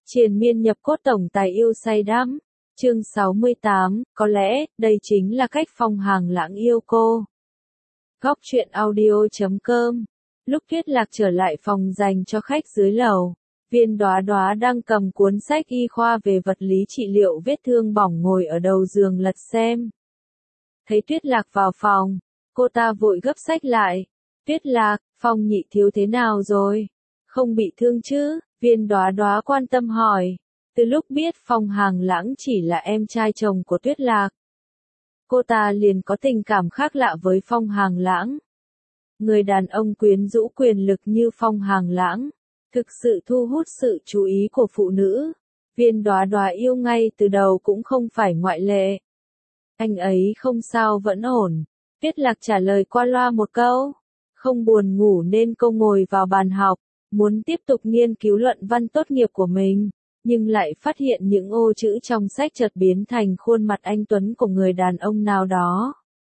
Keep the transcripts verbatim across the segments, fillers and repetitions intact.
Triền miên nhập cốt tổng tài yêu say đắm. Chương sáu mươi tám, có lẽ, đây chính là cách Phong Hàng Lãng yêu cô. Góc truyện audio chấm com. Lúc Tuyết Lạc trở lại phòng dành cho khách dưới lầu, Viên Đóa Đóa đang cầm cuốn sách y khoa về vật lý trị liệu vết thương bỏng ngồi ở đầu giường lật xem. Thấy Tuyết Lạc vào phòng, cô ta vội gấp sách lại. Tuyết Lạc, Phong nhị thiếu thế nào rồi? Không bị thương chứ? Viên Đóa Đóa quan tâm hỏi. Từ lúc biết Phong Hàng Lãng chỉ là em trai chồng của Tuyết Lạc, cô ta liền có tình cảm khác lạ với Phong Hàng Lãng. Người đàn ông quyến rũ quyền lực như Phong Hàng Lãng, thực sự thu hút sự chú ý của phụ nữ. Viên Đóa Đóa yêu ngay từ đầu cũng không phải ngoại lệ. Anh ấy không sao vẫn ổn. Tuyết Lạc trả lời qua loa một câu. Không buồn ngủ nên cô ngồi vào bàn học, muốn tiếp tục nghiên cứu luận văn tốt nghiệp của mình, nhưng lại phát hiện những ô chữ trong sách chợt biến thành khuôn mặt anh tuấn của người đàn ông nào đó.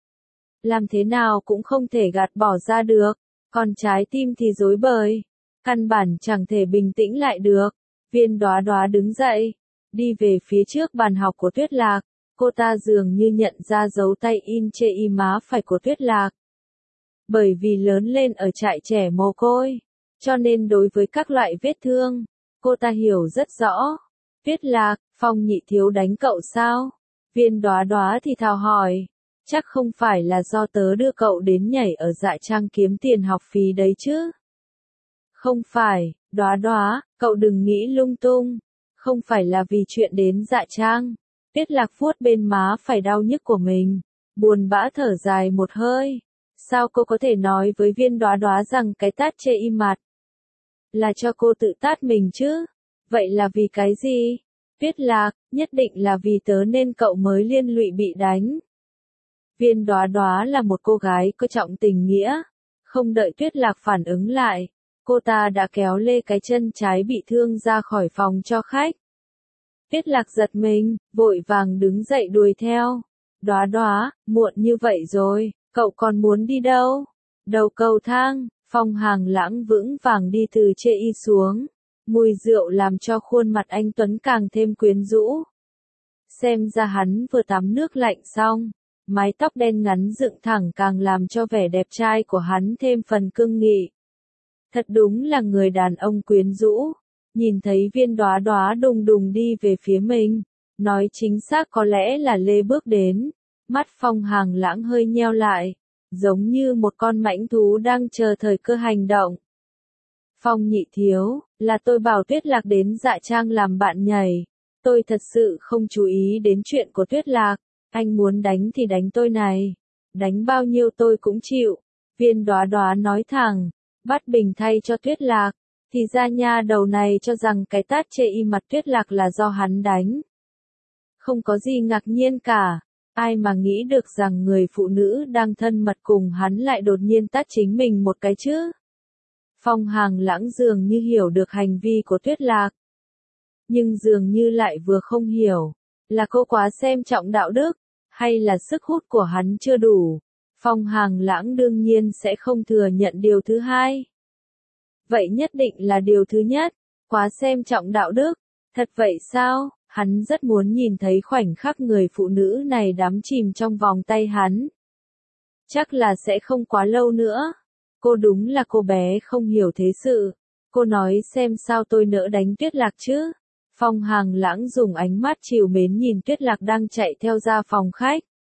Làm thế nào cũng không thể gạt bỏ ra được, còn trái tim thì rối bời, căn bản chẳng thể bình tĩnh lại được. Viên Đóa Đóa đứng dậy, đi về phía trước bàn học của Tuyết Lạc, cô ta dường như nhận ra dấu tay in trên y má phải của Tuyết Lạc. Bởi vì lớn lên ở trại trẻ mồ côi, cho nên đối với các loại vết thương, cô ta hiểu rất rõ. Tuyết Lạc, Phong nhị thiếu đánh cậu sao? Viên Đóa Đóa thì thào hỏi. Chắc không phải là do tớ đưa cậu đến nhảy ở Dạ Trang kiếm tiền học phí đấy chứ? Không phải, Đóa Đóa, cậu đừng nghĩ lung tung. Không phải là vì chuyện đến Dạ Trang. Tuyết Lạc vuốt bên má phải đau nhức của mình, buồn bã thở dài một hơi. Sao cô có thể nói với Viên Đóa Đóa rằng cái tát chê im mặt là cho cô tự tát mình chứ? Vậy là vì cái gì? Tuyết Lạc, nhất định là vì tớ nên cậu mới liên lụy bị đánh. Viên Đóa Đóa là một cô gái có trọng tình nghĩa. Không đợi Tuyết Lạc phản ứng lại, cô ta đã kéo lê cái chân trái bị thương ra khỏi phòng cho khách. Tuyết Lạc giật mình, vội vàng đứng dậy đuổi theo. Đóa Đóa, muộn như vậy rồi, cậu còn muốn đi đâu? Đầu cầu thang, Phong Hàng Lãng vững vàng đi từ chê y xuống. Mùi rượu làm cho khuôn mặt anh tuấn càng thêm quyến rũ. Xem ra hắn vừa tắm nước lạnh xong, mái tóc đen ngắn dựng thẳng càng làm cho vẻ đẹp trai của hắn thêm phần cương nghị. Thật đúng là người đàn ông quyến rũ. Nhìn thấy Viên Đóa Đóa đùng đùng đi về phía mình, nói chính xác có lẽ là lê bước đến, mắt Phong Hàng Lãng hơi nheo lại, giống như một con mãnh thú đang chờ thời cơ hành động. Phong nhị thiếu, là tôi bảo Tuyết Lạc đến Dạ Trang làm bạn nhảy. Tôi thật sự không chú ý đến chuyện của Tuyết Lạc. Anh muốn đánh thì đánh tôi này. Đánh bao nhiêu tôi cũng chịu. Viên Đóa Đóa nói thẳng, bắt bình thay cho Tuyết Lạc. Thì ra nha đầu này cho rằng cái tát chê y mặt Tuyết Lạc là do hắn đánh. Không có gì ngạc nhiên cả. Ai mà nghĩ được rằng người phụ nữ đang thân mật cùng hắn lại đột nhiên tát chính mình một cái chứ? Phong Hàng Lãng dường như hiểu được hành vi của Tuyết Lạc. Nhưng dường như lại vừa không hiểu, là cô quá xem trọng đạo đức, hay là sức hút của hắn chưa đủ. Phong Hàng Lãng đương nhiên sẽ không thừa nhận điều thứ hai. Vậy nhất định là điều thứ nhất, quá xem trọng đạo đức. Thật vậy sao? Hắn rất muốn nhìn thấy khoảnh khắc người phụ nữ này đắm chìm trong vòng tay hắn. Chắc là sẽ không quá lâu nữa. Cô đúng là cô bé không hiểu thế sự. Cô nói xem sao tôi nỡ đánh Tuyết Lạc chứ? Phong Hàng Lãng dùng ánh mắt trìu mến nhìn Tuyết Lạc đang chạy theo ra phòng khách.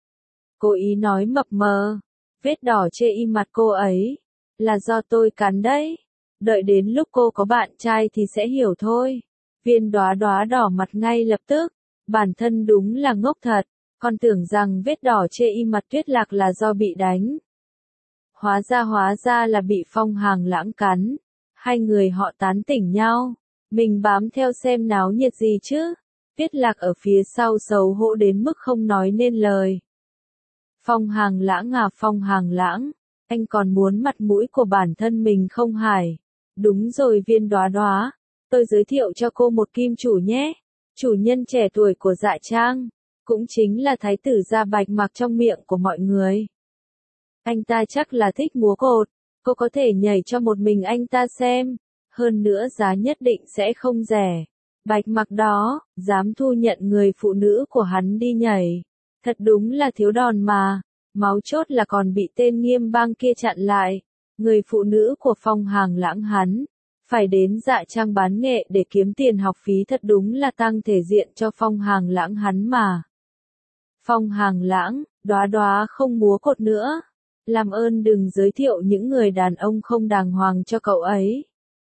Cô ý nói mập mờ. Vết đỏ chê y mặt cô ấy. Là do tôi cắn đấy. Đợi đến lúc cô có bạn trai thì sẽ hiểu thôi. Viên Đóa Đóa đỏ mặt ngay lập tức. Bản thân đúng là ngốc thật. Còn tưởng rằng vết đỏ chê y mặt Tuyết Lạc là do bị đánh. Hóa ra hóa ra là bị Phong Hàng Lãng cắn. Hai người họ tán tỉnh nhau. Mình bám theo xem náo nhiệt gì chứ. Tuyết Lạc ở phía sau xấu hổ đến mức không nói nên lời. Phong Hàng Lãng à Phong Hàng Lãng, anh còn muốn mặt mũi của bản thân mình không hài? Đúng rồi Viên Đóa Đóa, tôi giới thiệu cho cô một kim chủ nhé. Chủ nhân trẻ tuổi của Dạ Trang, cũng chính là thái tử da bạch mặc trong miệng của mọi người. Anh ta chắc là thích múa cột, cô có thể nhảy cho một mình anh ta xem. Hơn nữa giá nhất định sẽ không rẻ. Bạch Mặc đó, dám thu nhận người phụ nữ của hắn đi nhảy. Thật đúng là thiếu đòn mà, máu chốt là còn bị tên Nghiêm Bang kia chặn lại. Người phụ nữ của Phong Hàng Lãng hắn, phải đến Dạ Trang bán nghệ để kiếm tiền học phí, thật đúng là tăng thể diện cho Phong Hàng Lãng hắn mà. Phong Hàng Lãng, đóa đóa không múa cột nữa. Làm ơn đừng giới thiệu những người đàn ông không đàng hoàng cho cậu ấy.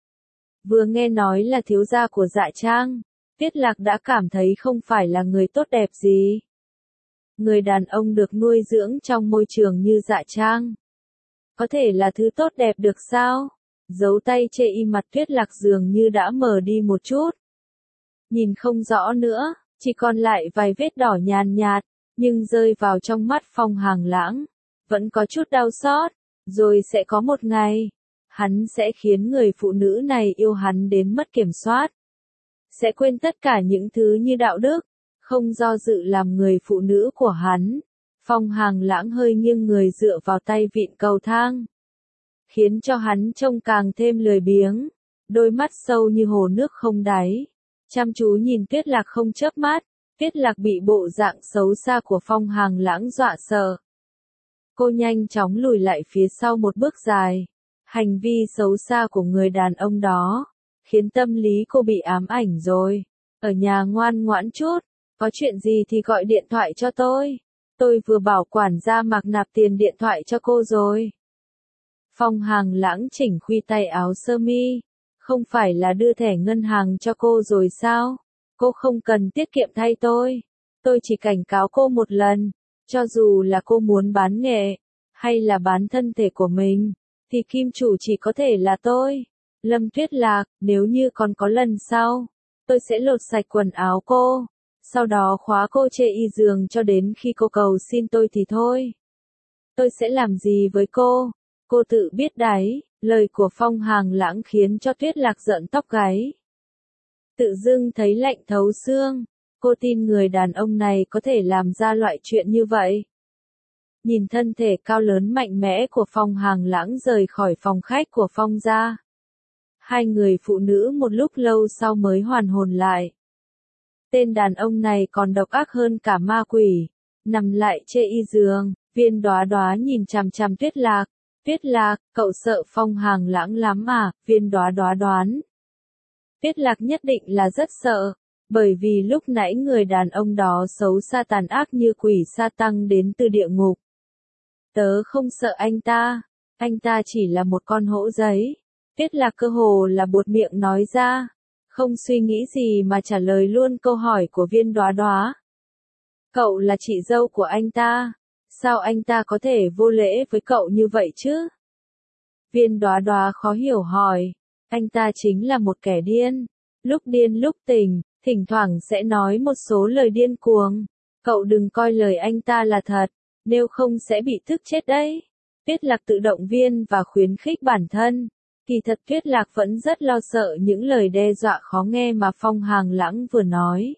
Vừa nghe nói là thiếu gia của Dạ Trang, Tiết Lạc đã cảm thấy không phải là người tốt đẹp gì. Người đàn ông được nuôi dưỡng trong môi trường như Dạ Trang, có thể là thứ tốt đẹp được sao? Dấu tay chê y mặt Tuyết Lạc dường như đã mờ đi một chút. Nhìn không rõ nữa, chỉ còn lại vài vết đỏ nhàn nhạt, nhưng rơi vào trong mắt Phong Hàng Lãng, vẫn có chút đau xót. Rồi sẽ có một ngày, hắn sẽ khiến người phụ nữ này yêu hắn đến mất kiểm soát. Sẽ quên tất cả những thứ như đạo đức, không do dự làm người phụ nữ của hắn. Phong Hàng Lãng hơi nghiêng người dựa vào tay vịn cầu thang, khiến cho hắn trông càng thêm lười biếng, đôi mắt sâu như hồ nước không đáy, chăm chú nhìn Tuyết Lạc không chớp mắt. Tuyết Lạc bị bộ dạng xấu xa của Phong Hàng Lãng dọa sợ. Cô nhanh chóng lùi lại phía sau một bước dài. Hành vi xấu xa của người đàn ông đó, khiến tâm lý cô bị ám ảnh rồi. Ở nhà ngoan ngoãn chút, có chuyện gì thì gọi điện thoại cho tôi. Tôi vừa bảo quản gia Mạc nạp tiền điện thoại cho cô rồi. Phong Hàng Lãng chỉnh khuy tay áo sơ mi. Không phải là đưa thẻ ngân hàng cho cô rồi sao? Cô không cần tiết kiệm thay tôi. Tôi chỉ cảnh cáo cô một lần. Cho dù là cô muốn bán nghệ, hay là bán thân thể của mình, thì kim chủ chỉ có thể là tôi. Lâm Tuyết Lạc, nếu như còn có lần sau, tôi sẽ lột sạch quần áo cô. Sau đó khóa cô chê y giường cho đến khi cô cầu xin tôi thì thôi. Tôi sẽ làm gì với cô? Cô tự biết đấy. Lời của Phong Hàng Lãng khiến cho Tuyết Lạc giận tóc gáy. Tự dưng thấy lạnh thấu xương. Cô tin người đàn ông này có thể làm ra loại chuyện như vậy. Nhìn thân thể cao lớn mạnh mẽ của Phong Hàng Lãng rời khỏi phòng khách của Phong gia. Hai người phụ nữ một lúc lâu sau mới hoàn hồn lại. Tên đàn ông này còn độc ác hơn cả ma quỷ. Nằm lại chê y giường, Viên Đóa Đóa nhìn chằm chằm Tuyết Lạc. Tuyết Lạc, cậu sợ Phong Hàng Lãng lắm à? Viên Đóa Đóa đoán. Tuyết Lạc nhất định là rất sợ, bởi vì lúc nãy người đàn ông đó xấu xa tàn ác như quỷ sa tăng đến từ địa ngục. Tớ không sợ anh ta, anh ta chỉ là một con hổ giấy. Tuyết Lạc cơ hồ là buột miệng nói ra, không suy nghĩ gì mà trả lời luôn câu hỏi của Viên Đóa Đóa. Cậu là chị dâu của anh ta, sao anh ta có thể vô lễ với cậu như vậy chứ? Viên Đóa Đóa khó hiểu hỏi, anh ta chính là một kẻ điên, lúc điên lúc tỉnh, thỉnh thoảng sẽ nói một số lời điên cuồng. Cậu đừng coi lời anh ta là thật, nếu không sẽ bị tức chết đấy. Tuyết Lạc tự động viên và khuyến khích bản thân. Kỳ thật Tuyết Lạc vẫn rất lo sợ những lời đe dọa khó nghe mà Phong Hàng Lãng vừa nói.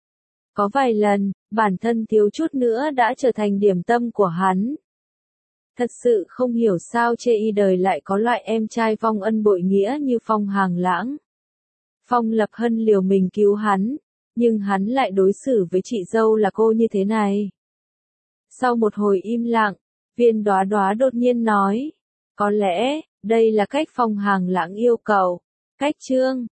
Có vài lần, bản thân thiếu chút nữa đã trở thành điểm tâm của hắn. Thật sự không hiểu sao chê y đời lại có loại em trai vong ân bội nghĩa như Phong Hàng Lãng. Phong Lập Hân liều mình cứu hắn, nhưng hắn lại đối xử với chị dâu là cô như thế này. Sau một hồi im lặng, Viên Đóa Đóa đột nhiên nói, có lẽ, đây là cách Phong Hàng Lãng yêu cậu. Cách chương